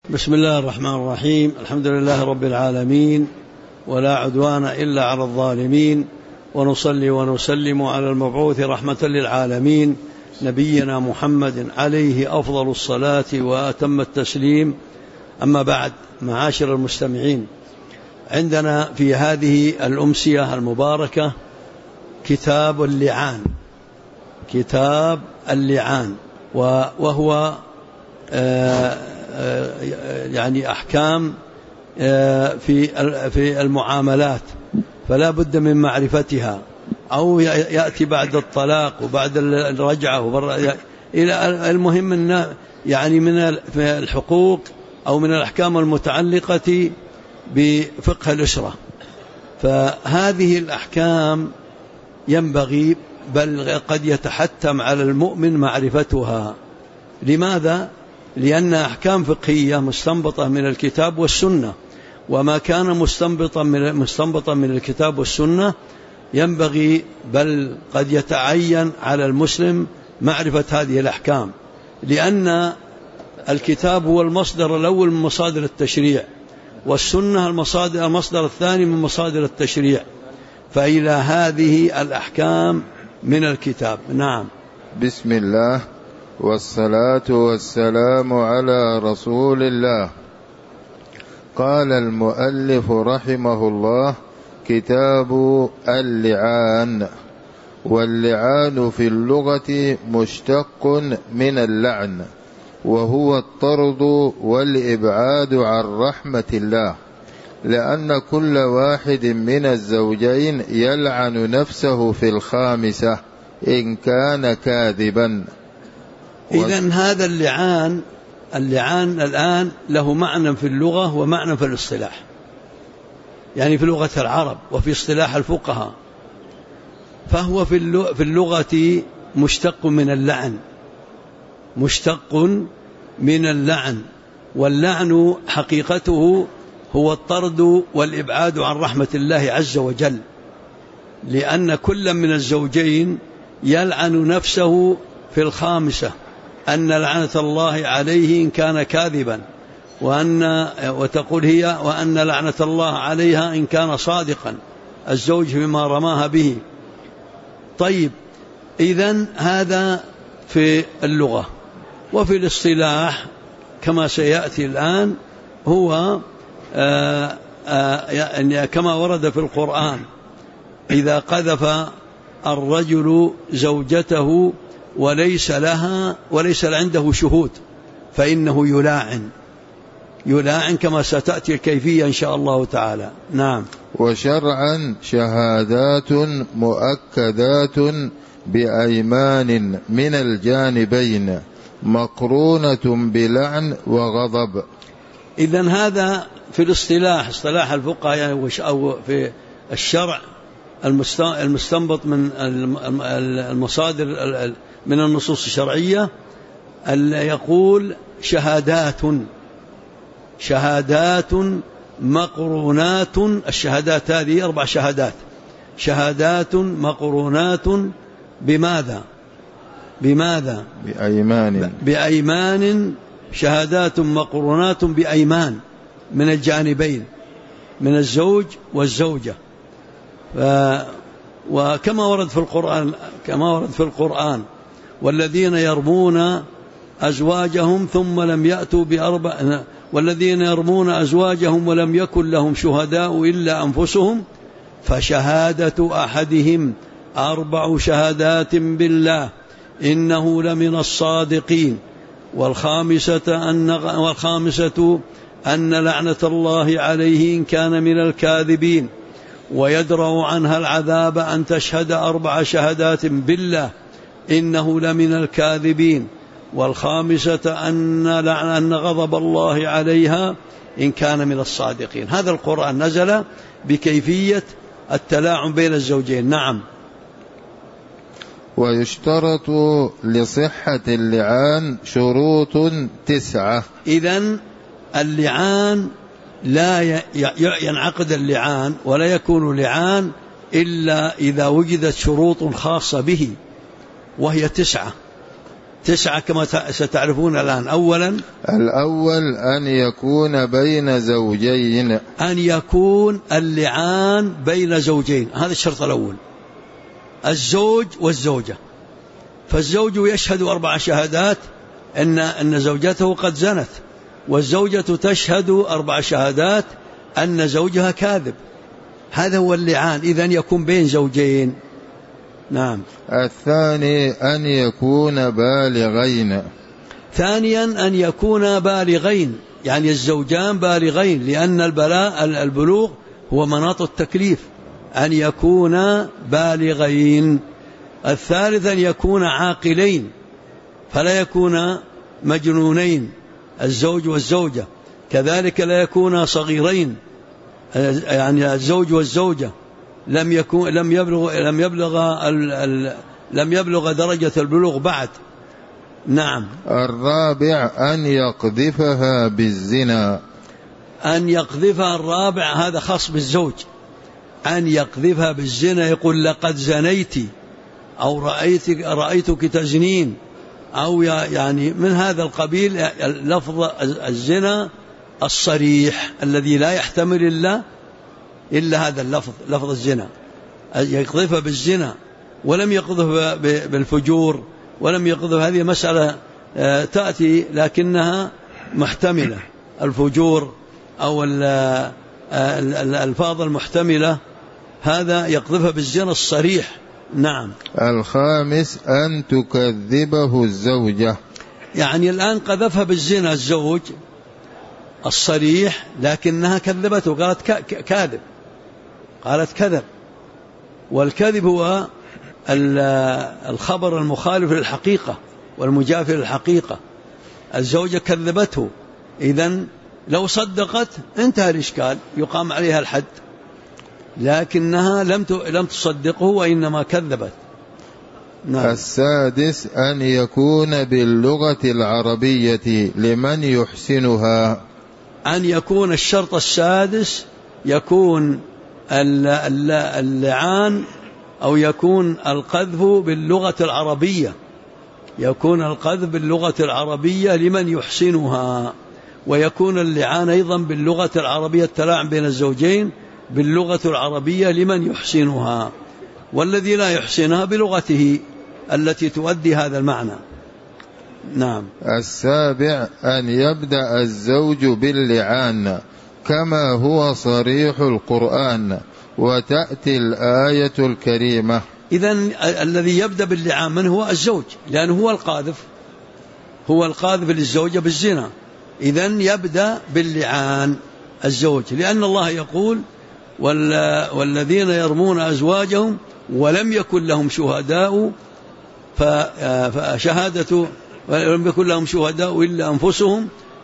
بسم الله الرحمن الرحيم. الحمد لله رب العالمين، ولا عدوان إلا على الظالمين، ونصلي ونسلم على المبعوث رحمة للعالمين نبينا محمد عليه أفضل الصلاة وأتم التسليم. أما بعد، معاشر المستمعين، عندنا في هذه الأمسية المباركة كتاب اللعان، كتاب اللعان، وهو يعني أحكام في المعاملات، فلا بد من معرفتها، أو يأتي بعد الطلاق وبعد الرجعة إلى المهم أن يعني من الحقوق أو من الأحكام المتعلقة بفقه الأسرة. فهذه الأحكام ينبغي بل قد يتحتم على المؤمن معرفتها. لماذا؟ لأن أحكام فقهية مستنبطة من الكتاب والسنة، وما كان مستنبطا من الكتاب والسنة ينبغي بل قد يتعين على المسلم معرفة هذه الأحكام، لأن الكتاب هو المصدر الأول من مصادر التشريع، والسنة المصدر الثاني من مصادر التشريع، فإلى هذه الأحكام من الكتاب. نعم. بسم الله والصلاة والسلام على رسول الله. قال المؤلف رحمه الله: كتاب اللعان. واللعان في اللغة مشتق من اللعن، وهو الطرد والإبعاد عن رحمة الله، لأن كل واحد من الزوجين يلعن نفسه في الخامسة إن كان كاذبا. إذن هذا اللعان الآن له معنى في اللغة ومعنى في الاصطلاح، يعني في لغة العرب وفي اصطلاح الفقهاء. فهو في اللغة مشتق من اللعن، مشتق من اللعن، واللعن حقيقته هو الطرد والإبعاد عن رحمة الله عز وجل، لأن كل من الزوجين يلعن نفسه في الخامسة أن لعنة الله عليه إن كان كاذبا، وتقول هي وأن لعنة الله عليها إن كان صادقا، الزوج فيما رماها به. طيب، إذن هذا في اللغة. وفي الاصطلاح كما سيأتي الآن هو كما ورد في القرآن: إذا قذف الرجل زوجته وليس عنده شهود فإنه يلاعن كما ستأتي الكيفية إن شاء الله تعالى. نعم. وشرعا شهادات مؤكدات بأيمان من الجانبين مقرونة بلعن وغضب. إذن هذا في الاصطلاح، اصطلاح الفقهاء، أو في الشرع المستنبط من المصادر من النصوص الشرعية، يقول شهادات مقرونات. الشهادات هذه 4 شهادات، شهادات مقرونات بماذا؟ بأيمان. شهادات مقرونات بأيمان من الجانبين، من الزوج والزوجة. وكما ورد في القرآن: والذين يرمون أزواجهم ولم يكن لهم شهداء إلا أنفسهم فشهادة أحدهم 4 شهادات بالله إنه لمن الصادقين، والخامسة أن لعنة الله عليه إن كان من الكاذبين، ويدرأ عنها العذاب أن تشهد 4 شهادات بالله إنه لمن الكاذبين، والخامسة أن غضب الله عليها إن كان من الصادقين. هذا القرآن نزل بكيفية التلاعن بين الزوجين. نعم. ويشترط لصحة اللعان شروط 9. إذن اللعان لا ينعقد اللعان ولا يكون لعان إلا إذا وجدت شروط خاصة به، وهي 9. 9 كما ستعرفون الآن. أولا الأول أن يكون بين زوجين، أن يكون اللعان بين زوجين، هذا الشرط الأول، الزوج والزوجة. فالزوج يشهد 4 شهادات أن زوجته قد زنت، والزوجة تشهد 4 شهادات أن زوجها كاذب. هذا هو اللعان، إذن يكون بين زوجين. نعم. الثاني أن يكون بالغين. ثانيا أن يكون بالغين، يعني الزوجان بالغين، لأن البلوغ هو مناط التكليف، أن يكون بالغين. الثالث أن يكون عاقلين، فلا يكون مجنونين الزوج والزوجة، كذلك لا يكون صغيرين، يعني الزوج والزوجة لم يبلغ درجة البلوغ بعد. نعم. الرابع أن يقذفها بالزنا. أن يقذفها، الرابع هذا خاص بالزوج، أن يقذفها بالزنا، يقول لقد زنيت، أو رأيتك تزنين، أو يعني من هذا القبيل، لفظ الزنا الصريح الذي لا يحتمل إلا هذا اللفظ، لفظ الزنا، يقذفها بالزنا، ولم يقذف بالفجور، ولم يقذف. هذه مسألة تأتي لكنها محتملة، الفجور أو الألفاظ المحتملة، هذا يقذفها بالزنا الصريح. نعم. الخامس أن تكذبه الزوجة، يعني الآن قذفها بالزنا الزوج الصريح، لكنها كذبته، قالت كاذب، قالت كذب. والكذب هو الخبر المخالف للحقيقة والمجافي للحقيقة. الزوجة كذبته، إذن لو صدقت انتهى الإشكال، يقام عليها الحد، لكنها لم تصدقه وإنما كذبت. نعم. السادس أن يكون باللغة العربية لمن يحسنها. أن يكون الشرط السادس يكون اللعان أو يكون القذف باللغة العربية، يكون القذف باللغة العربية لمن يحسنها، ويكون اللعان أيضا باللغة العربية، التلاعن بين الزوجين باللغة العربية لمن يحسنها، والذي لا يحسنها بلغته التي تؤدي هذا المعنى. نعم. السابع أن يبدأ الزوج باللعان كما هو صريح القرآن، وتأتي الآية الكريمة. إذن الذي يبدأ باللعان من هو؟ الزوج، لأنه هو القاذف للزوجة بالزنا، إذن يبدأ باللعان الزوج، لأن الله يقول والذين يرمون أزواجهم ولم يكن لهم شهداء ولم يكن لهم شهداء إلا أنفسهم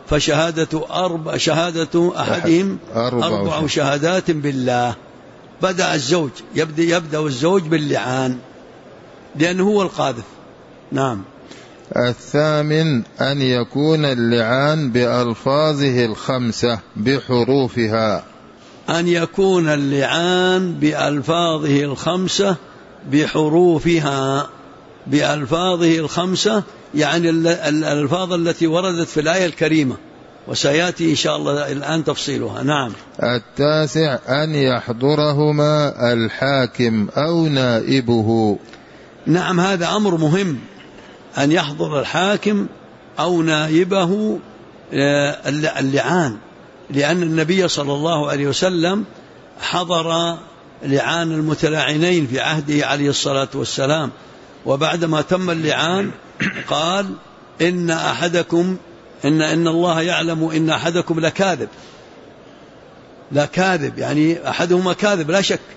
فشهادة أحدهم 4 شهادات بالله. بدأ الزوج، يبدأ الزوج باللعان لأنه هو القاذف. نعم. الثامن أن يكون اللعان بألفاظه 5 بحروفها. أن يكون اللعان بألفاظه 5 بحروفها، بألفاظه 5 يعني الألفاظ التي وردت في الآية الكريمة، وسيأتي إن شاء الله الآن تفصيلها. نعم. التاسع أن يحضرهما الحاكم أو نائبه. نعم، هذا أمر مهم، أن يحضر الحاكم أو نائبه اللعان، لأن النبي صلى الله عليه وسلم حضر لعان المتلاعنين في عهده عليه الصلاة والسلام، وبعدما تم اللعان قال إن الله يعلم إن أحدكم لكاذب، يعني أحدهما كاذب لا شك.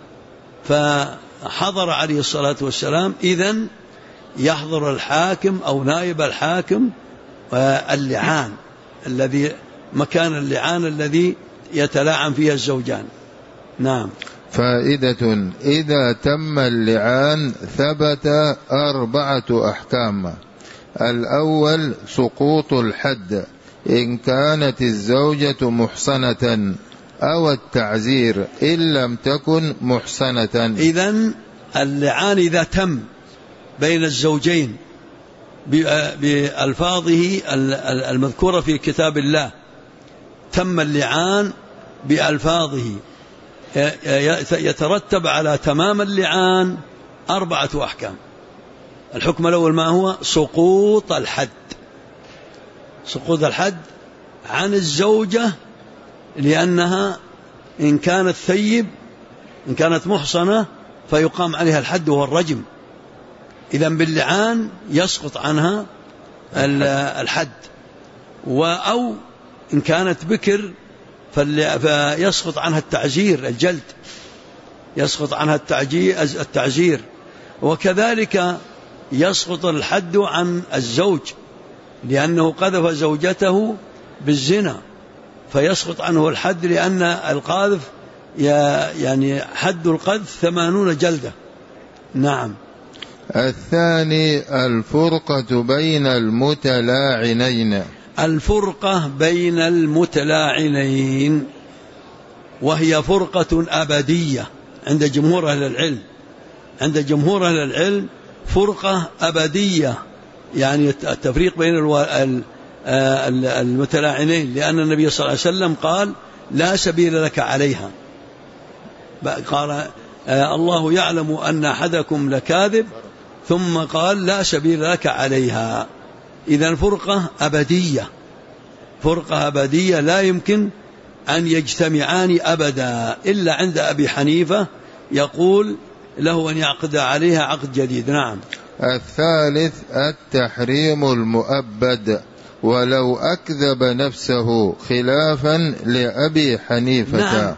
فحضر عليه الصلاة والسلام، إذن يحضر الحاكم أو نائب الحاكم اللعان مكان اللعان الذي يتلاعن فيها الزوجان. نعم. فائدة: إذا تم اللعان ثبت 4 أحكام. الأول سقوط الحد إن كانت الزوجة محصنة، أو التعزير إن لم تكن محصنة. إذن اللعان إذا تم بين الزوجين بألفاظه المذكورة في كتاب الله، تم اللعان بألفاظه، يترتب على تمام اللعان 4 أحكام. الحكم الأول ما هو؟ سقوط الحد. سقوط الحد عن الزوجة، لأنها إن كانت ثيب، إن كانت محصنة فيقام عليها الحد وهو الرجم. إذن باللعان يسقط عنها الحد، أو إن كانت بكر فيسقط عنها التعزير، الجلد يسقط عنها التعزير. وكذلك يسقط الحد عن الزوج، لأنه قذف زوجته بالزنا فيسقط عنه الحد، لأن القاذف يعني حد القذف 80 جلدة. نعم. الثاني الفرقة بين المتلاعنين. الفرقة بين المتلاعنين وهي فرقة أبدية عند جمهور أهل العلم. عند جمهور أهل العلم فرقة أبدية، يعني التفريق بين المتلاعنين، لأن النبي صلى الله عليه وسلم قال لا سبيل لك عليها. قال الله يعلم أن أحدكم لكاذب، ثم قال لا سبيل لك عليها. إذن فرقة أبدية، فرقة أبدية لا يمكن أن يجتمعان أبدا، إلا عند أبي حنيفة يقول له أن يعقد عليها عقد جديد. نعم. الثالث التحريم المؤبد ولو أكذب نفسه خلافا لأبي حنيفة. نعم.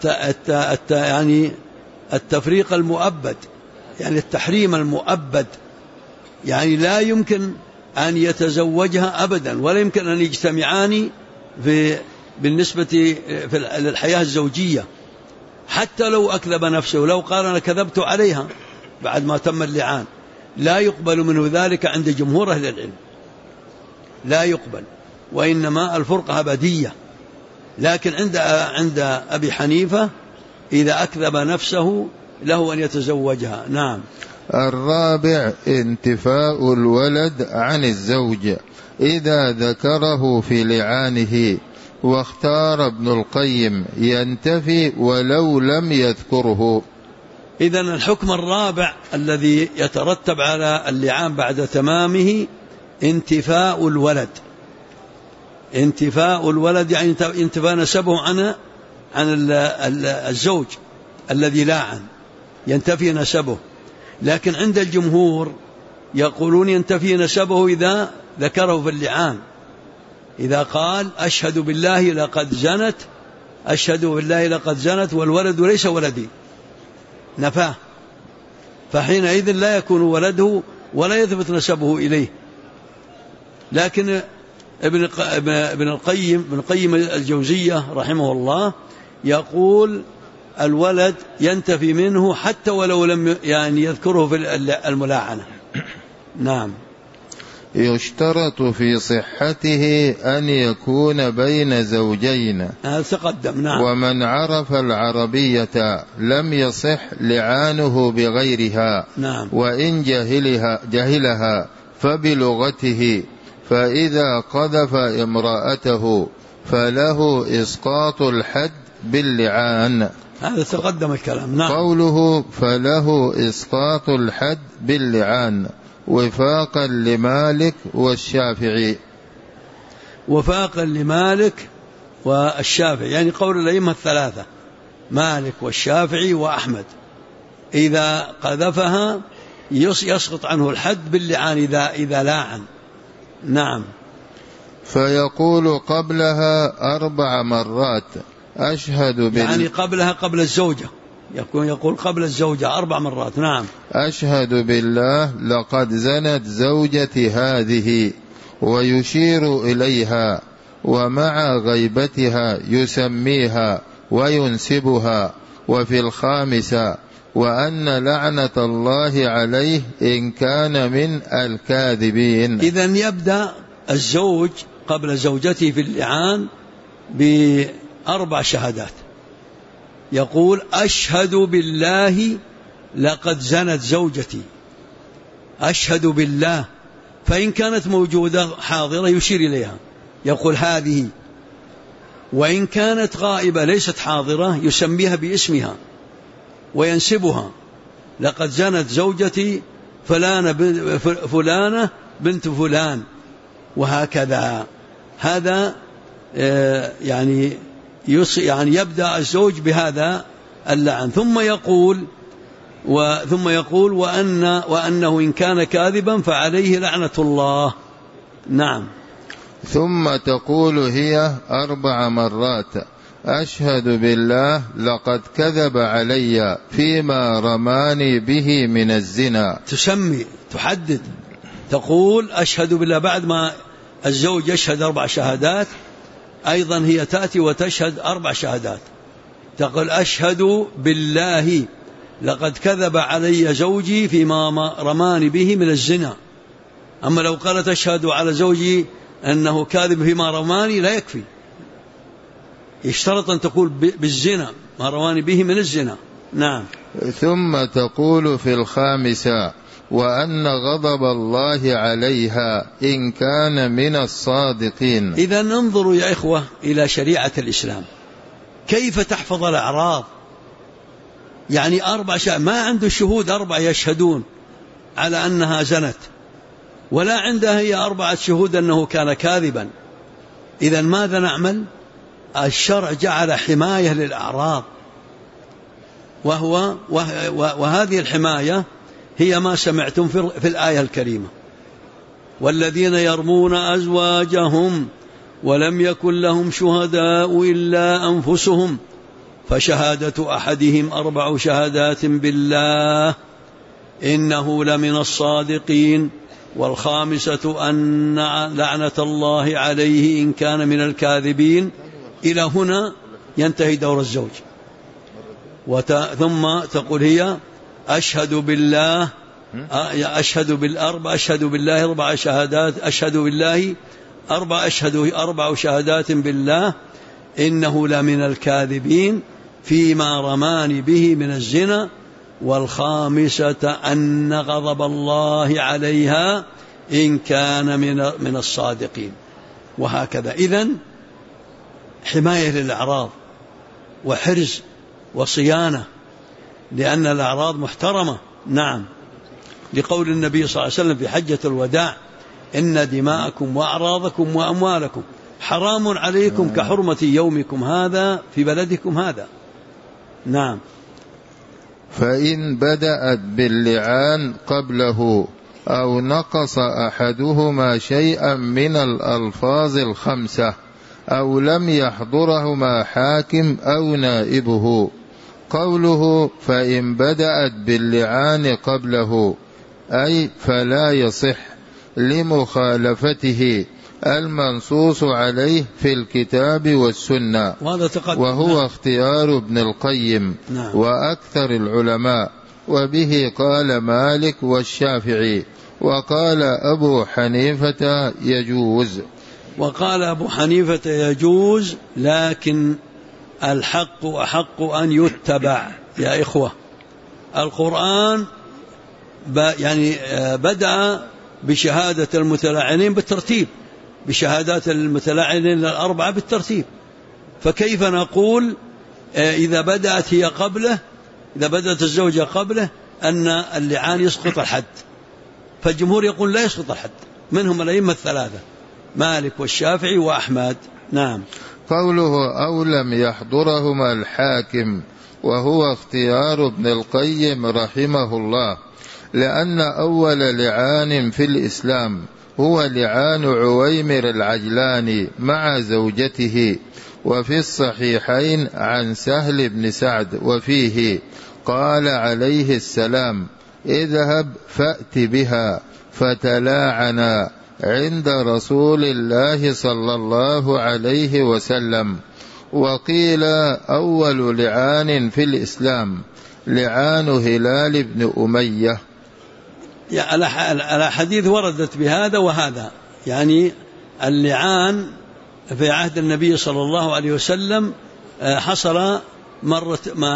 يعني التفريق المؤبد، يعني التحريم المؤبد، يعني لا يمكن أن يتزوجها أبدا، ولا يمكن أن يجتمعان بالنسبة للحياة الزوجية، حتى لو أكذب نفسه، لو قال أنا كذبت عليها بعد ما تم اللعان، لا يقبل منه ذلك عند جمهور أهل العلم، لا يقبل، وإنما الفرقة أبدية. لكن عند أبي حنيفة إذا أكذب نفسه له أن يتزوجها. نعم. الرابع انتفاء الولد عن الزوج إذا ذكره في لعانه، واختار ابن القيم ينتفي ولو لم يذكره. إذن الحكم الرابع الذي يترتب على اللعان بعد تمامه انتفاء الولد. انتفاء الولد يعني انتفاء نسبه عن الزوج الذي لاعن، ينتفي نسبه. لكن عند الجمهور يقولون ينتفي نسبه إذا ذكره في اللعان، إذا قال أشهد بالله لقد زنت، أشهد بالله لقد زنت والولد ليس ولدي، نفاه، فحينئذ لا يكون ولده ولا يثبت نسبه إليه. لكن ابن القيم الجوزية رحمه الله يقول الولد ينتفي منه حتى ولو لم يعني يذكره في الملاعنة. نعم. يشترط في صحته أن يكون بين زوجين. تقدم. نعم. ومن عرف العربية لم يصح لعانه بغيرها. نعم. وإن جهلها فبلغته، فإذا قذف امرأته فله إسقاط الحد باللعان. هذا تقدم الكلام. نعم. قوله فله إسقاط الحد باللعان وفاقا لمالك والشافعي. وفاقا لمالك والشافعي يعني قول الأئمة الثلاثة مالك والشافعي وأحمد، إذا قذفها يسقط عنه الحد باللعان إذا لاعن. نعم. فيقول قبلها 4 مرات أشهد يعني قبلها قبل الزوجة، يقول قبل الزوجة 4 مرات. نعم. أشهد بالله لقد زنت زوجتي هذه، ويشير إليها، ومع غيبتها يسميها وينسبها. وفي 5 وأن لعنة الله عليه إن كان من الكاذبين. إذن يبدأ الزوج قبل زوجته في اللعان ب4 شهادات، يقول أشهد بالله لقد زنت زوجتي، أشهد بالله فإن كانت موجودة حاضرة يشير إليها يقول هذه، وإن كانت غائبة ليست حاضرة يسميها باسمها وينسبها، لقد زنت زوجتي فلانة بنت فلان، وهكذا. هذا يعني يبدأ الزوج بهذا اللعن، ثم يقول وأنه إن كان كاذبا فعليه لعنة الله. نعم. ثم تقول هي 4 مرات: أشهد بالله لقد كذب علي فيما رماني به من الزنا. تحدد، تقول أشهد بالله بعد ما الزوج يشهد 4 شهادات، أيضا هي تأتي وتشهد 4 شهادات، تقول أشهد بالله لقد كذب علي زوجي فيما رماني به من الزنا. أما لو قالت أشهد على زوجي أنه كاذب فيما رماني لا يكفي، يشترط أن تقول بالزنا ما رماني به من الزنا. نعم. ثم تقول في 5: وأن غضب الله عليها إن كان من الصادقين. إذا انظروا يا إخوة إلى شريعة الإسلام كيف تحفظ الأعراض. يعني 4 ما عنده شهود 4 يشهدون على أنها زنت، ولا عندها هي 4 شهود أنه كان كاذبا. إذا ماذا نعمل؟ الشرع جعل حماية للأعراض، وهذه الحماية هي ما سمعتم في الآية الكريمة: والذين يرمون أزواجهم ولم يكن لهم شهداء إلا أنفسهم فشهادة أحدهم 4 شهادات بالله إنه لمن الصادقين، والخامسة أن لعنة الله عليه إن كان من الكاذبين. إلى هنا ينتهي دور الزوج. ثم تقول هي أشهد بالله أشهد بالله 4 شهادات، أشهد بالله 4 شهادات بالله إنه لمن الكاذبين فيما رماني به من الزنا، والخامسة أن غضب الله عليها إن كان من الصادقين. وهكذا. إذن حماية للأعراض وحرز وصيانة، لأن الأعراض محترمة. نعم. لقول النبي صلى الله عليه وسلم في حجة الوداع: إن دماءكم وأعراضكم وأموالكم حرام عليكم كحرمة يومكم هذا في بلدكم هذا. نعم. فإن بدأت باللعان قبله أو نقص أحدهما شيئا من الألفاظ 5 أو لم يحضرهما حاكم أو نائبه. قوله فإن بدأت باللعان قبله أي فلا يصح لمخالفته المنصوص عليه في الكتاب والسنة، وهو اختيار ابن القيم وأكثر العلماء، وبه قال مالك والشافعي، وقال أبو حنيفة يجوز. وقال أبو حنيفة يجوز، لكن الحق أحق أن يتبع يا إخوة. القرآن يعني بدأ بشهادة المتلاعنين بالترتيب، بشهادات المتلاعنين 4 بالترتيب، فكيف نقول إذا بدأت هي قبله، إذا بدأت الزوجة قبله أن اللعان يسقط الحد؟ فالجمهور يقول لا يسقط الحد، منهم الأئمة 3 مالك والشافعي وأحمد. نعم. قوله أو لم يحضرهما الحاكم وهو اختيار ابن القيم رحمه الله، لأن أول لعان في الإسلام هو لعان عويمر العجلاني مع زوجته، وفي الصحيحين عن سهل بن سعد وفيه قال عليه السلام: اذهب فأت بها، فتلاعنا عند رسول الله صلى الله عليه وسلم. وقيل أول لعان في الإسلام لعان هلال بن أمية. الحديث وردت بهذا وهذا، يعني اللعان في عهد النبي صلى الله عليه وسلم حصل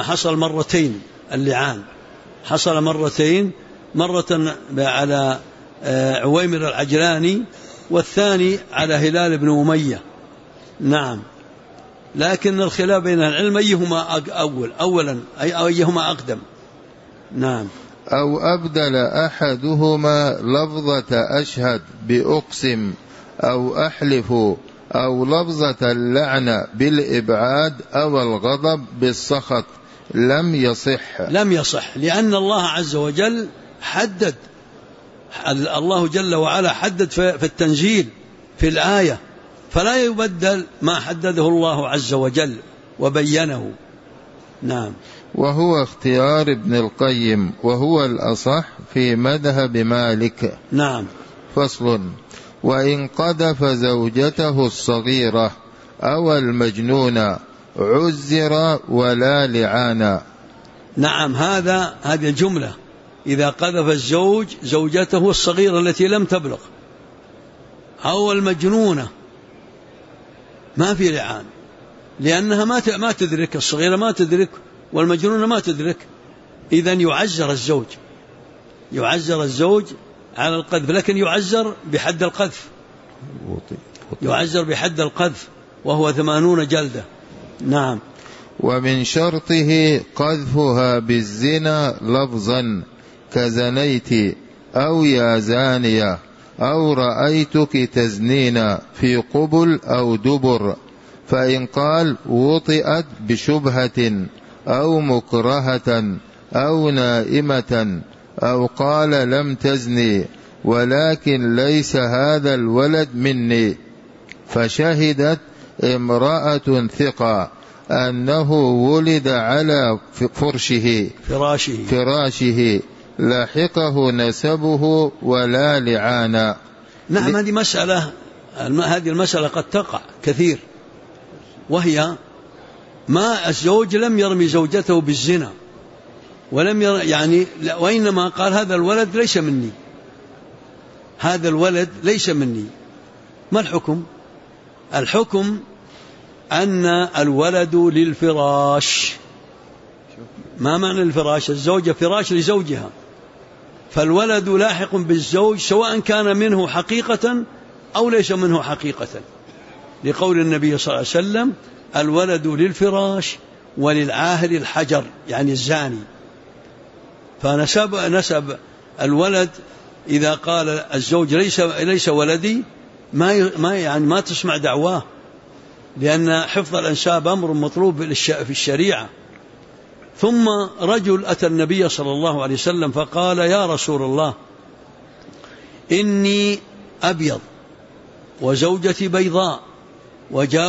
مرتين. اللعان حصل مرتين، مرة على عويمر العجلاني، والثاني على هلال بن أمية. نعم، لكن الخلاف بين العلم أيهما أولا أيهما أقدم. نعم. أو أبدل أحدهما لفظة أشهد بأقسم أو أحلف، أو لفظة اللعنة بالإبعاد أو الغضب بالسخط، لم يصح، لأن الله عز وجل حدد، الله جل وعلا حدد في التنزيل في الآية، فلا يبدل ما حدده الله عز وجل وبينه. نعم. وهو اختيار ابن القيم، وهو الأصح في مذهب مالك. نعم. فصل: وإن قذف زوجته الصغيرة أو المجنون عزر ولا لعانا. نعم، هذه الجملة: إذا قذف الزوج زوجته الصغيرة التي لم تبلغ أو المجنونة ما في لعان، لأنها ما تدرك، الصغيرة ما تدرك والمجنونة ما تدرك. إذن يعزر الزوج على القذف، لكن يعزر بحد القذف، وهو 80 جلدة. نعم. ومن شرطه قذفها بالزنا لفظا كزنيت أو يا زانية أو رأيتك تزنين في قبل أو دبر، فإن قال وطئت بشبهة أو مكرهة أو نائمة، أو قال لم تزني ولكن ليس هذا الولد مني، فشهدت امرأة ثقة أنه ولد على فراشه لاحقه نسبه ولا لعانا. نعم، هذه المسألة قد تقع كثير، وهي ما الزوج لم يرمي زوجته بالزنا ولم وإنما قال هذا الولد ليس مني. ما الحكم؟ الحكم أن الولد للفراش. ما معنى الفراش؟ الزوجة فراش لزوجها، فالولد لاحق بالزوج سواء كان منه حقيقة أو ليس منه حقيقة، لقول النبي صلى الله عليه وسلم: الولد للفراش وللعاهر الحجر، يعني الزاني. فنسب الولد إذا قال الزوج ليس ولدي ما تسمع دعواه، لأن حفظ الأنساب أمر مطلوب في الشريعة. ثم رجل أتى النبي صلى الله عليه وسلم فقال: يا رسول الله، إني أبيض وزوجتي بيضاء وجاء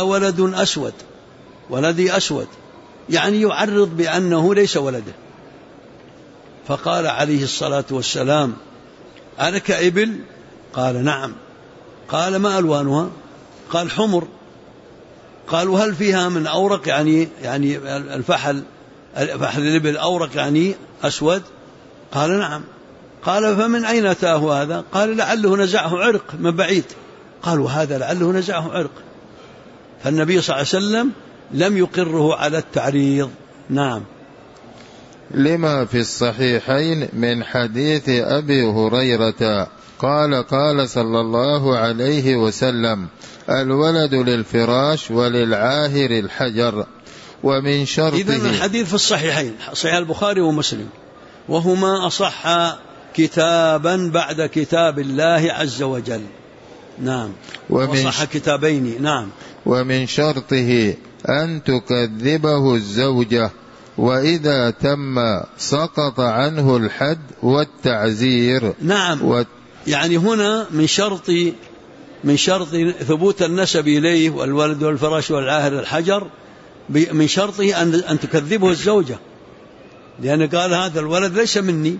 ولدي أسود، يعني يعرض بأنه ليس ولده. فقال عليه الصلاة والسلام: ألك إبل؟ قال: نعم. قال: ما ألوانها؟ قال: حمر. قال: وهل فيها من أورق؟ يعني الفحل الإبل أورق يعني أسود؟ قال: نعم. قال: فمن أين أتاه هذا؟ قال: لعله نزعه عرق من بعيد. قال: وهذا لعله نزعه عرق. فالنبي صلى الله عليه وسلم لم يقره على التعريض. نعم. لما في الصحيحين من حديث أبي هريرة قال صلى الله عليه وسلم: الولد للفراش وللعاهر الحجر. ومن شرطه، إذن الحديث في الصحيحين، صحيح البخاري ومسلم، وهما أصح كتابا بعد كتاب الله عز وجل. نعم، وصح كتابين. نعم. ومن شرطه أن تكذبه الزوجة، وإذا تم سقط عنه الحد والتعزير. نعم. يعني هنا من شرط ثبوت النسب إليه والولد والفراش والعاهر الحجر، من شرطه أن تكذبه الزوجة، لأن قال: هذا الولد ليس مني.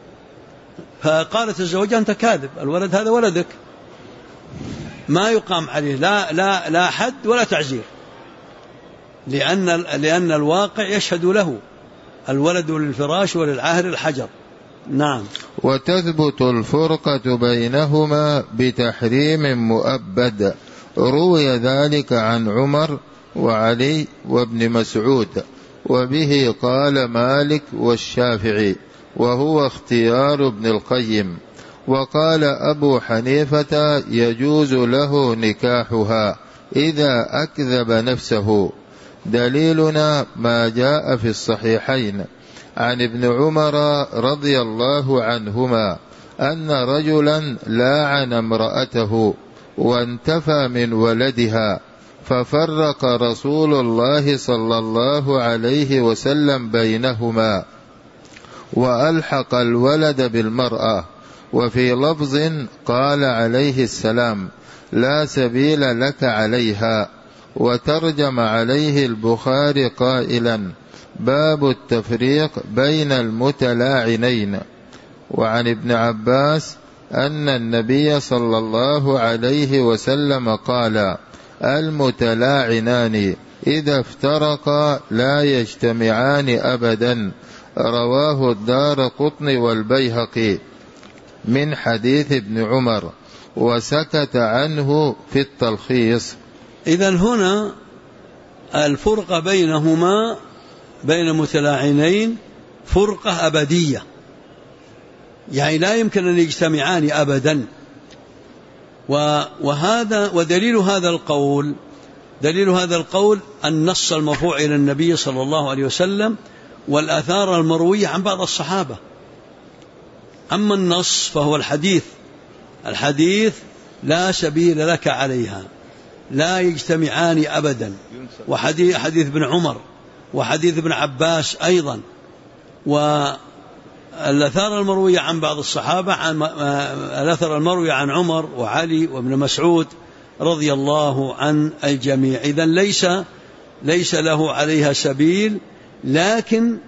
فقالت الزوجة: أنت كاذب، الولد هذا ولدك. ما يقام عليه لا حد ولا تعزير، لأن الواقع يشهد له: الولد للفراش وللعاهر الحجر. نعم. وتثبت الفرقة بينهما بتحريم مؤبد، روي ذلك عن عمر وعلي وابن مسعود، وبه قال مالك والشافعي، وهو اختيار ابن القيم. وقال أبو حنيفة يجوز له نكاحها إذا أكذب نفسه. دليلنا ما جاء في الصحيحين عن ابن عمر رضي الله عنهما أن رجلا لاعن امرأته وانتفى من ولدها، ففرق رسول الله صلى الله عليه وسلم بينهما وألحق الولد بالمرأة. وفي لفظ قال عليه السلام: لا سبيل لك عليها. وترجم عليه البخاري قائلا: باب التفريق بين المتلاعنين. وعن ابن عباس أن النبي صلى الله عليه وسلم قال: المتلاعنان إذا افترقا لا يجتمعان أبدا. رواه الدارقطني والبيهقي من حديث ابن عمر، وسكت عنه في التلخيص. إذن هنا الفرقة بينهما بين متلاعنين فرقة أبدية، يعني لا يمكن أن يجتمعان أبدا. وهذا ودليل هذا القول النص المرفوع إلى النبي صلى الله عليه وسلم والآثار المروية عن بعض الصحابة. أما النص فهو الحديث لا سبيل لك عليها، لا يجتمعان أبدا، وحديث ابن عمر وحديث ابن عباس أيضا، والآثار المروية عن بعض الصحابة، الأثر المروي عن عمر وعلي وابن مسعود رضي الله عن الجميع. إذن ليس له عليها سبيل، لكن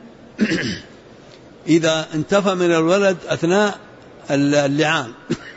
إذا انتفى من الولد أثناء اللعان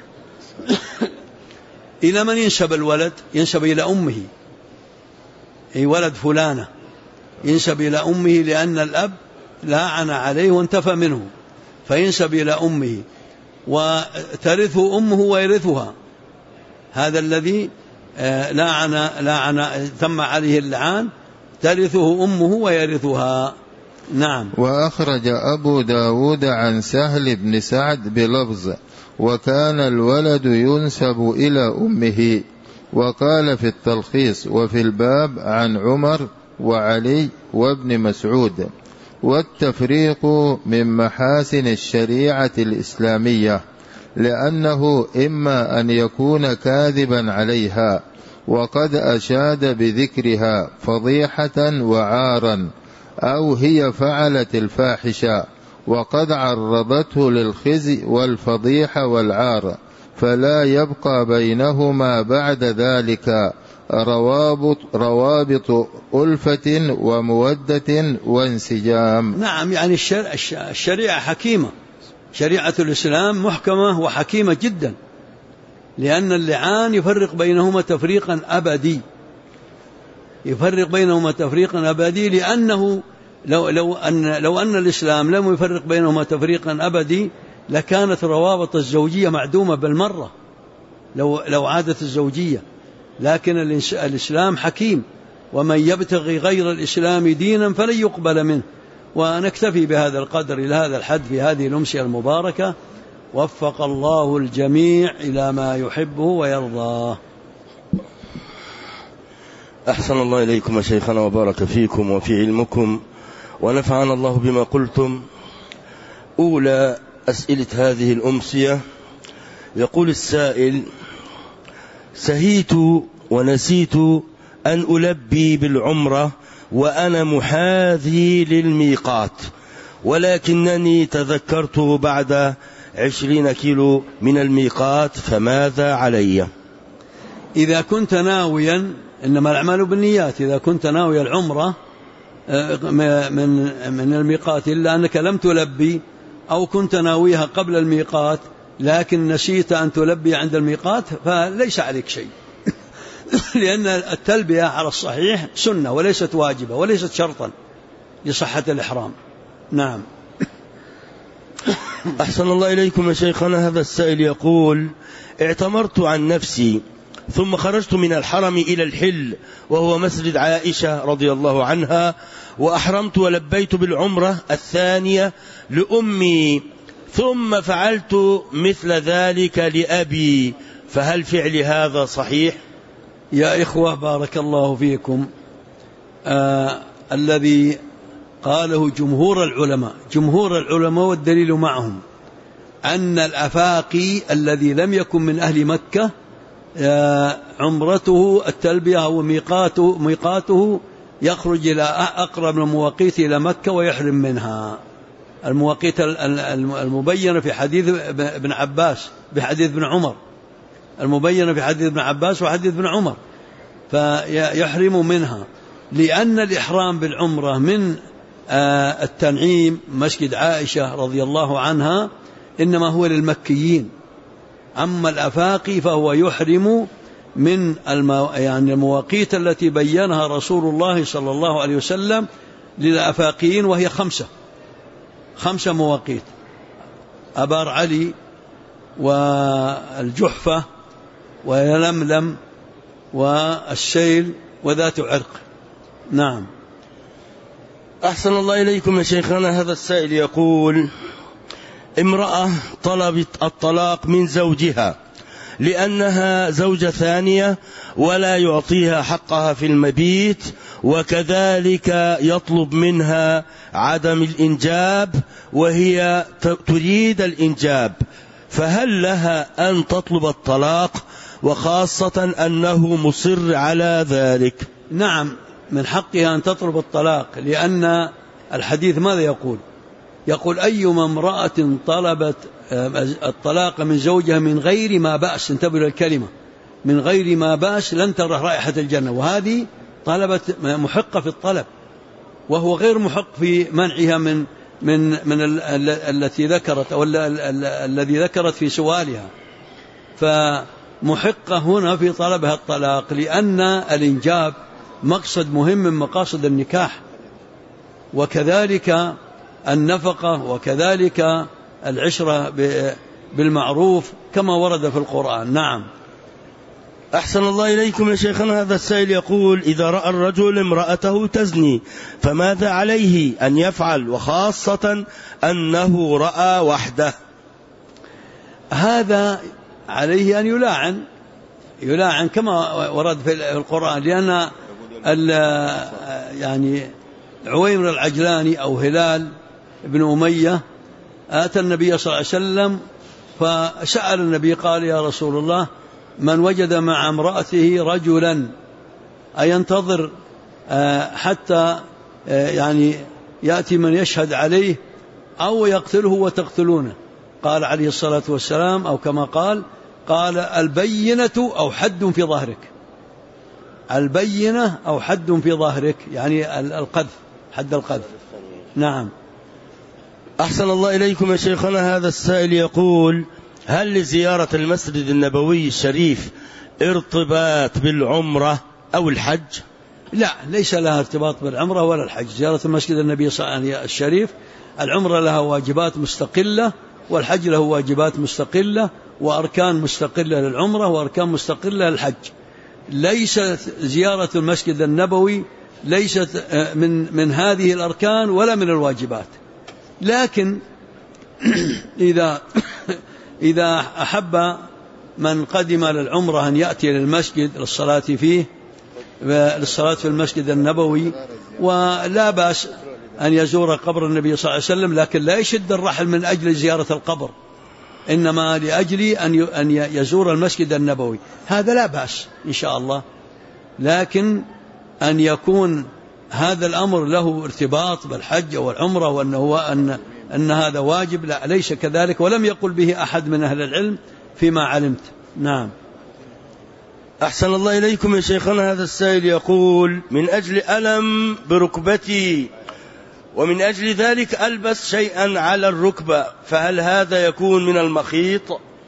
إلى من ينسب الولد؟ ينسب إلى أمه، أي ولد فلانة ينسب إلى أمه، لأن الأب لاعن عليه وانتفى منه، فينسب إلى أمه وترثه أمه ويرثها. هذا الذي لاعن تم عليه اللعان ترثه أمه ويرثها. نعم. وأخرج أبو داود عن سهل بن سعد بلفظ: وكان الولد ينسب إلى أمه. وقال في التلخيص: وفي الباب عن عمر وعلي وابن مسعود. والتفريق من محاسن الشريعة الإسلامية، لأنه إما أن يكون كاذبا عليها وقد أشاد بذكرها فضيحة وعارا، أو هي فعلت الفاحشة وقد عرضته للخزي والفضيحة والعار، فلا يبقى بينهما بعد ذلك روابط ألفة ومودة وانسجام. نعم، يعني الشريعة حكيمة، شريعة الإسلام محكمة وحكيمة جدا، لأن اللعان يفرق بينهما تفريقا أبدي، لأنه لو أن الإسلام لم يفرق بينهما تفريقا أبدي لكانت روابط الزوجية معدومة بالمرة لو عادت الزوجية. لكن الإسلام حكيم، ومن يبتغي غير الإسلام دينا فلن يقبل منه. ونكتفي بهذا القدر إلى هذا الحد في هذه الأمسية المباركة. وفق الله الجميع إلى ما يحبه ويرضاه. أحسن الله إليكم يا شيخنا وبارك فيكم وفي علمكم ونفعنا الله بما قلتم. أولى أسئلة هذه الأمسية، يقول السائل: سهيت ونسيت أن ألبي بالعمرة وأنا محاذي للميقات، ولكنني تذكرته بعد 20 كيلو من الميقات، فماذا علي؟ إذا كنت ناويا، إنما الأعمال بالنيات، إذا كنت ناوي العمرة من الميقات إلا أنك لم تلبي، أو كنت ناويها قبل الميقات لكن نسيت أن تلبي عند الميقات، فليس عليك شيء لأن التلبية على الصحيح سنة وليست واجبة وليست شرطا لصحة الإحرام. نعم. أحسن الله إليكم يا شيخنا. هذا السائل يقول: اعتمرت عن نفسي ثم خرجت من الحرم إلى الحل وهو مسجد عائشة رضي الله عنها، وأحرمت ولبيت بالعمرة الثانية لأمي، ثم فعلت مثل ذلك لأبي، فهل فعلي هذا صحيح؟ يا إخوة بارك الله فيكم، الذي قاله جمهور العلماء والدليل معهم أن الأفاقي الذي لم يكن من أهل مكة عمرته التلبية أو ميقاته يخرج إلى أقرب المواقيت إلى مكة ويحرم منها، المواقيت المبينة في حديث ابن عباس بحديث ابن عمر، المبينة في حديث ابن عباس وحديث ابن عمر، فيحرم منها، لأن الإحرام بالعمرة من التنعيم مسجد عائشة رضي الله عنها إنما هو للمكيين، أما الأفاقي فهو يحرم من يعني المواقيت التي بينها رسول الله صلى الله عليه وسلم للأفاقيين، وهي 5 مواقيت: أبار علي والجحفة ويلملم والسيل وذات عرق. نعم. أحسن الله إليكم يا شيخنا. هذا السائل يقول: امرأة طلبت الطلاق من زوجها لأنها زوجة ثانية ولا يعطيها حقها في المبيت، وكذلك يطلب منها عدم الإنجاب وهي تريد الإنجاب، فهل لها أن تطلب الطلاق، وخاصة أنه مصر على ذلك؟ نعم، من حقها أن تطلب الطلاق، لأن الحديث ماذا يقول أيما امرأة طلبت الطلاق من زوجها من غير ما بأس، انتبهوا للكلمة، من غير ما بأس لن ترى رائحة الجنة، وهذه طلبت محقة في الطلب، وهو غير محق في منعها من التي ذكرت أو الذي ذكرت في سؤالها، فمحقة هنا في طلبها الطلاق، لأن الإنجاب مقصد مهم من مقاصد النكاح، وكذلك النفقة، وكذلك العشرة بالمعروف كما ورد في القرآن. نعم. أحسن الله إليكم يا شيخنا. هذا السائل يقول: إذا رأى الرجل امرأته تزني فماذا عليه أن يفعل، وخاصة أنه رأى وحده؟ هذا عليه أن يلاعن كما ورد في القرآن، لأن يعني عويمر العجلاني أو هلال بن أمية آتى النبي صلى الله عليه وسلم فسأل النبي قال: يا رسول الله، من وجد مع امرأته رجلا أينتظر حتى يعني يأتي من يشهد عليه أو يقتله وتقتلونه؟ قال عليه الصلاة والسلام أو كما قال البينة أو حد في ظهرك، البينة أو حد في ظهرك، يعني القذف، حد القذف. نعم. أحسن الله إليكم يا شيخنا. هذا السائل يقول: هل لزيارة المسجد النبوي الشريف ارتباط بالعمرة أو الحج؟ لا، ليس لها ارتباط بالعمرة ولا الحج. زيارة المسجد النبي صلى الله عليه وسلم الشريف، العمرة لها واجبات مستقلة، والحج له واجبات مستقلة، وأركان مستقلة للعمرة وأركان مستقلة للحج. ليست زيارة المسجد النبوي ليست من هذه الأركان ولا من الواجبات، لكن إذا أحب من قدم للعمرة أن يأتي للمسجد للصلاة فيه، للصلاة في المسجد النبوي، ولا بأس أن يزور قبر النبي صلى الله عليه وسلم، لكن لا يشد الرحل من أجل زيارة القبر، إنما لأجل أن يزور المسجد النبوي، هذا لا بأس إن شاء الله. لكن أن يكون هذا الأمر له ارتباط بالحج والعمرة وأن هذا واجب، لا، ليس كذلك، ولم يقل به أحد من أهل العلم فيما علمت. نعم. أحسن الله إليكم يا شيخنا. هذا السائل يقول: من أجل ألم بركبتي ومن أجل ذلك ألبس شيئا على الركبة، فهل هذا يكون من المخيط؟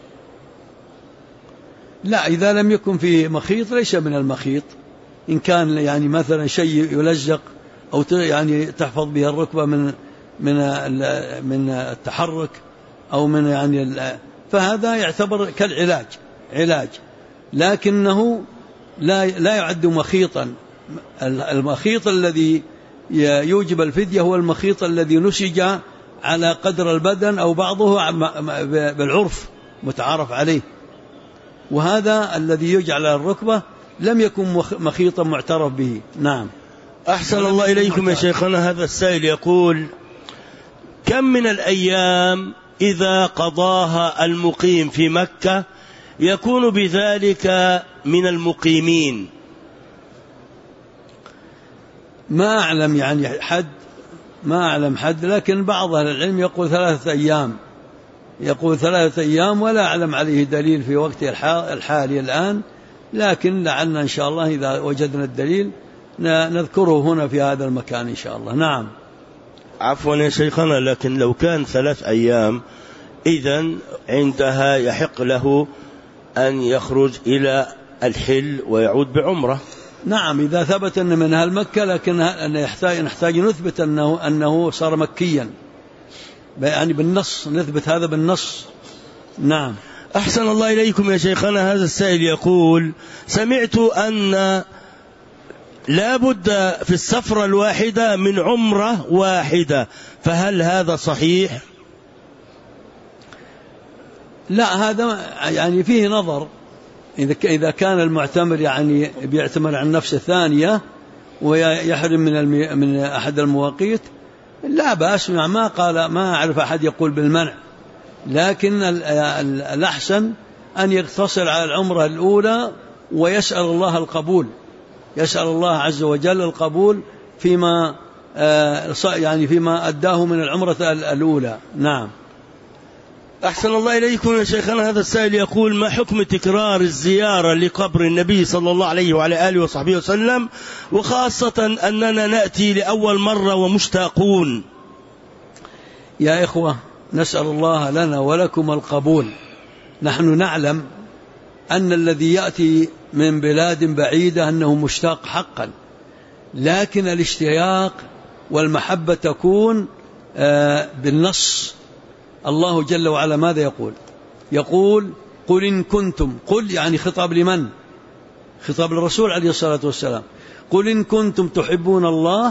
لا، إذا لم يكن في مخيط ليس من المخيط. إن كان يعني مثلا شيء يلزق أو يعني تحفظ به الركبة من التحرك أو من يعني فهذا يعتبر كالعلاج، لكنه لا يعد مخيطا. المخيط الذي يوجب الفدية هو المخيط الذي نسج على قدر البدن أو بعضه بالعرف متعارف عليه، وهذا الذي يجعل على الركبة لم يكن مخيطا معترف به. نعم. أحسن الله إليكم يا شيخنا. هذا السائل يقول: كم من الأيام إذا قضاها المقيم في مكة يكون بذلك من المقيمين؟ ما أعلم يعني حد، ما أعلم حد، لكن بعض أهل العلم يقول 3 أيام، يقول 3 أيام، ولا أعلم عليه دليل في وقت الحالي الآن، لكن لعلنا إن شاء الله إذا وجدنا الدليل نذكره هنا في هذا المكان إن شاء الله. نعم. عفوا يا شيخنا، لكن لو كان 3 أيام إذن عندها يحق له أن يخرج إلى الحل ويعود بعمرة. نعم، إذا ثبت أن من أهل مكة، لكن نحتاج نثبت أنه صار مكيا، يعني بالنص، نثبت هذا بالنص. نعم. أحسن الله إليكم يا شيخنا. هذا السائل يقول: سمعت أن لا بد في السفرة الواحدة من عمرة واحدة، فهل هذا صحيح؟ لا، هذا يعني فيه نظر. إذا كان المعتمر يعني بيعتمر عن نفسه ثانية ويحرم من أحد المواقيت، لا بأس، ما قال، ما أعرف أحد يقول بالمنع، لكن الأحسن أن يقتصر على العمرة الأولى ويسأل الله القبول، يسأل الله عز وجل القبول فيما يعني فيما أداه من العمرة الأولى. نعم. أحسن الله إليكم يا شيخنا. هذا السائل يقول: ما حكم تكرار الزيارة لقبر النبي صلى الله عليه وعلى آله وصحبه وسلم، وخاصة أننا نأتي لأول مرة ومشتاقون؟ يا إخوة، نسأل الله لنا ولكم القبول. نحن نعلم أن الذي يأتي من بلاد بعيدة أنه مشتاق حقا، لكن الاشتياق والمحبة تكون بالنص. الله جل وعلا ماذا يقول؟ يقول: قل إن كنتم، قل يعني خطاب لمن؟ خطاب للرسول عليه الصلاة والسلام. قل إن كنتم تحبون الله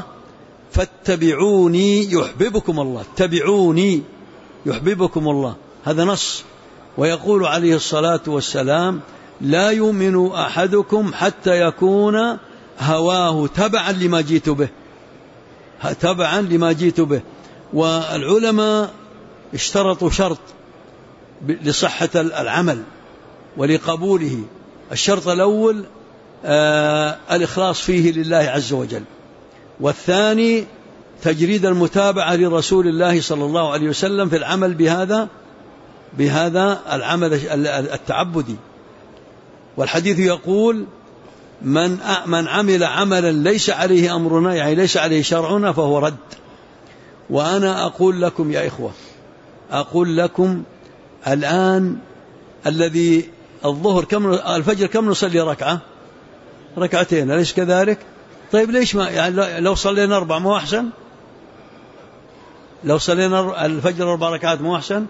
فاتبعوني يحببكم الله، اتبعوني يحببكم الله، هذا نص. ويقول عليه الصلاة والسلام: لا يؤمن أحدكم حتى يكون هواه تبعا لما جئت به، تبعا لما جئت به. والعلماء اشترطوا شرط لصحة العمل ولقبوله. الشرط الأول الإخلاص فيه لله عز وجل، والثاني تجريد المتابعة لرسول الله صلى الله عليه وسلم في العمل بهذا العمل التعبدي. والحديث يقول: من عمل عملا ليس عليه أمرنا، يعني ليس عليه شرعنا، فهو رد. وأنا أقول لكم يا إخوة، أقول لكم الآن الذي الظهر الفجر كم نصلي؟ ركعتين، أليس كذلك؟ طيب ليش ما يعني لو صلينا 4 مو أحسن؟ لو صلينا الفجر 4 ركعات مو أحسن؟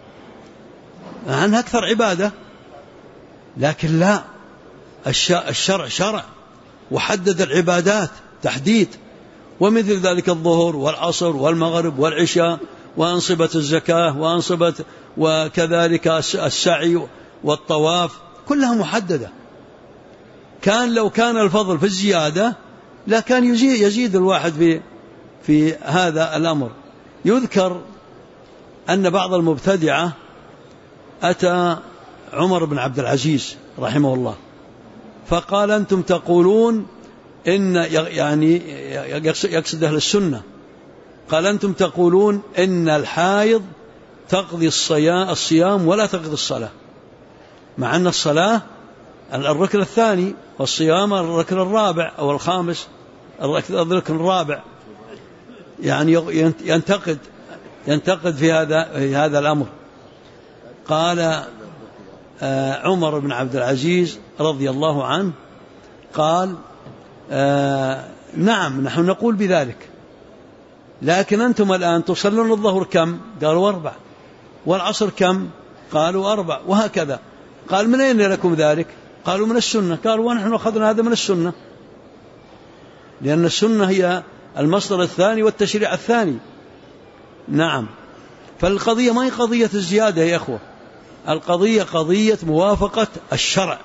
عنها أكثر عبادة. لكن لا، الشرع شرع وحدد العبادات تحديد، ومثل ذلك الظهر والعصر والمغرب والعشاء وأنصبة الزكاة وأنصبة، وكذلك السعي والطواف، كلها محددة. لو كان الفضل في الزيادة لا كان يزيد الواحد في هذا الأمر. يذكر أن بعض المبتدعة أتى عمر بن عبد العزيز رحمه الله فقال: أنتم تقولون إن، يعني يقصد أهل السنة، قال: أنتم تقولون إن الحائض تقضي الصيام ولا تقضي الصلاة، مع أن الصلاة الركن الثاني والصيام الركن الرابع أو الخامس، الركن الرابع، يعني ينتقد في هذا الأمر. قال عمر بن عبد العزيز رضي الله عنه قال: نعم نحن نقول بذلك، لكن أنتم الآن تصلون الظهر كم؟ قالوا 4. والعصر كم؟ قالوا 4، وهكذا. قال: من أين لكم ذلك؟ قالوا: من السنة. قالوا: ونحن أخذنا هذا من السنة، لأن السنة هي المصدر الثاني والتشريع الثاني. نعم. فالقضية ما هي قضية الزيادة يا إخوة، القضية قضية موافقة الشرع.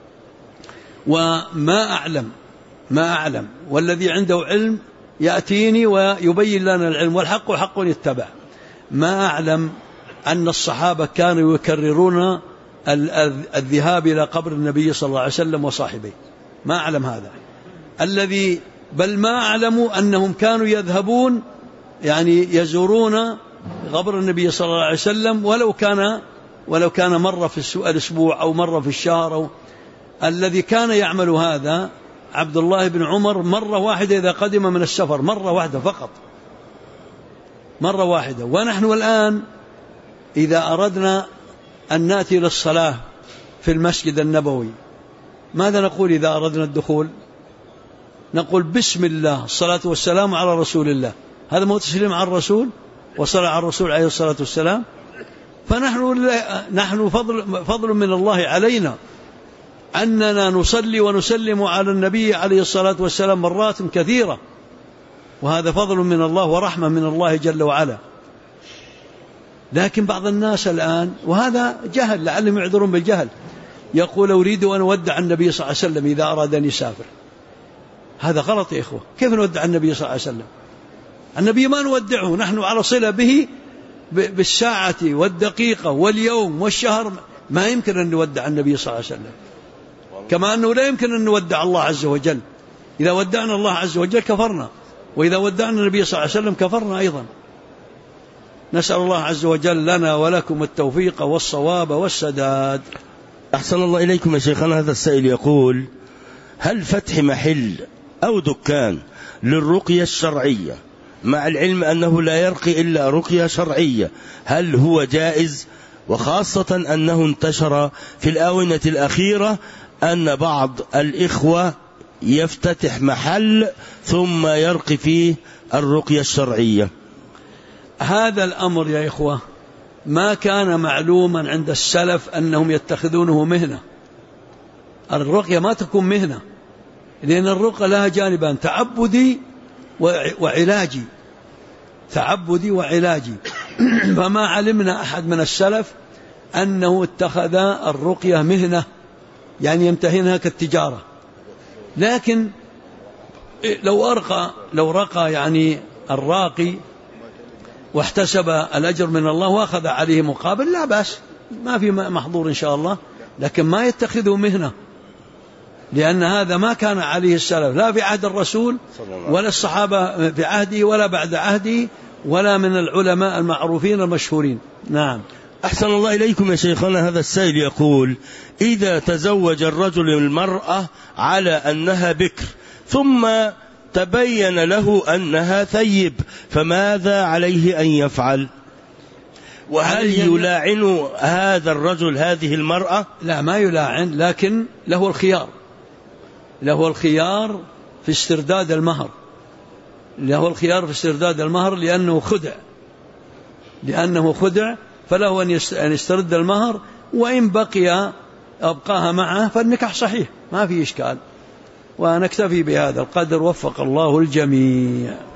وما أعلم والذي عنده علم يأتيني ويبين لنا العلم، والحق حق يتبع. ما أعلم أن الصحابة كانوا يكررون الذهاب إلى قبر النبي صلى الله عليه وسلم وصاحبيه، ما أعلم هذا. بل ما أعلم أنهم كانوا يذهبون يعني يزورون قبر النبي صلى الله عليه وسلم ولو كان مرة في الأسبوع أو مرة في الشهر. الذي كان يعمل هذا عبد الله بن عمر مرة واحدة إذا قدم من السفر، مرة واحدة فقط، مرة واحدة. ونحن الآن إذا أردنا أن نأتي للصلاة في المسجد النبوي ماذا نقول إذا أردنا الدخول؟ نقول بسم الله الصلاة والسلام على رسول الله. هذا مو تسليم على الرسول وصلاة على الرسول عليه الصلاة والسلام؟ فنحن فضل من الله علينا أننا نصلي ونسلم على النبي عليه الصلاة والسلام مرات كثيرة، وهذا فضل من الله ورحمة من الله جل وعلا. لكن بعض الناس الآن، وهذا جهل لعلهم يعذرون بالجهل، يقول أريد أن أودع النبي صلى الله عليه وسلم إذا أراد أن يسافر. هذا غلط يا إخوة. كيف نودع النبي صلى الله عليه وسلم؟ النبي ما نودعه، نحن على صلة به بالساعة والدقيقة واليوم والشهر. ما يمكن أن نودع النبي صلى الله عليه وسلم، كما أنه لا يمكن أن نودع الله عز وجل. إذا ودعنا الله عز وجل كفرنا، وإذا ودعنا النبي صلى الله عليه وسلم كفرنا أيضا. نسأل الله عز وجل لنا ولكم التوفيق والصواب والسداد. أحسن الله إليكم يا شيخنا. هذا السائل يقول: هل فتح محل أو دكان للرقية الشرعية مع العلم أنه لا يرقي إلا رقية شرعية هل هو جائز؟ وخاصة أنه انتشر في الآونة الأخيرة أن بعض الإخوة يفتتح محل ثم يرقي فيه الرقية الشرعية. هذا الأمر يا إخوة ما كان معلوما عند السلف أنهم يتخذونه مهنة. الرقية ما تكون مهنة، لأن الرقية لها جانبان: تعبدي وعلاجي، تعبدي وعلاجي. فما علمنا أحد من السلف أنه اتخذ الرقية مهنة، يعني يمتهنها كالتجارة. لكن لو رقى يعني الراقي واحتسب الأجر من الله وأخذ عليه مقابل لا بأس، ما في محظور إن شاء الله، لكن ما يتخذه مهنة، لأن هذا ما كان عليه السلف لا في عهد الرسول ولا الصحابة في عهده ولا بعد عهده ولا من العلماء المعروفين المشهورين. نعم. أحسن الله إليكم يا شيخنا. هذا السائل يقول: إذا تزوج الرجل المرأة على أنها بكر ثم تبين له أنها ثيب فماذا عليه أن يفعل؟ وهل يلاعن هذا الرجل هذه المرأة؟ لا، ما يلاعن، لكن له الخيار، له الخيار في استرداد المهر، له الخيار في استرداد المهر لأنه خدع فله أن يسترد المهر، وإن بقي أبقاها معه فالنكاح صحيح ما في إشكال. ونكتفي بهذا القدر، وفق الله الجميع.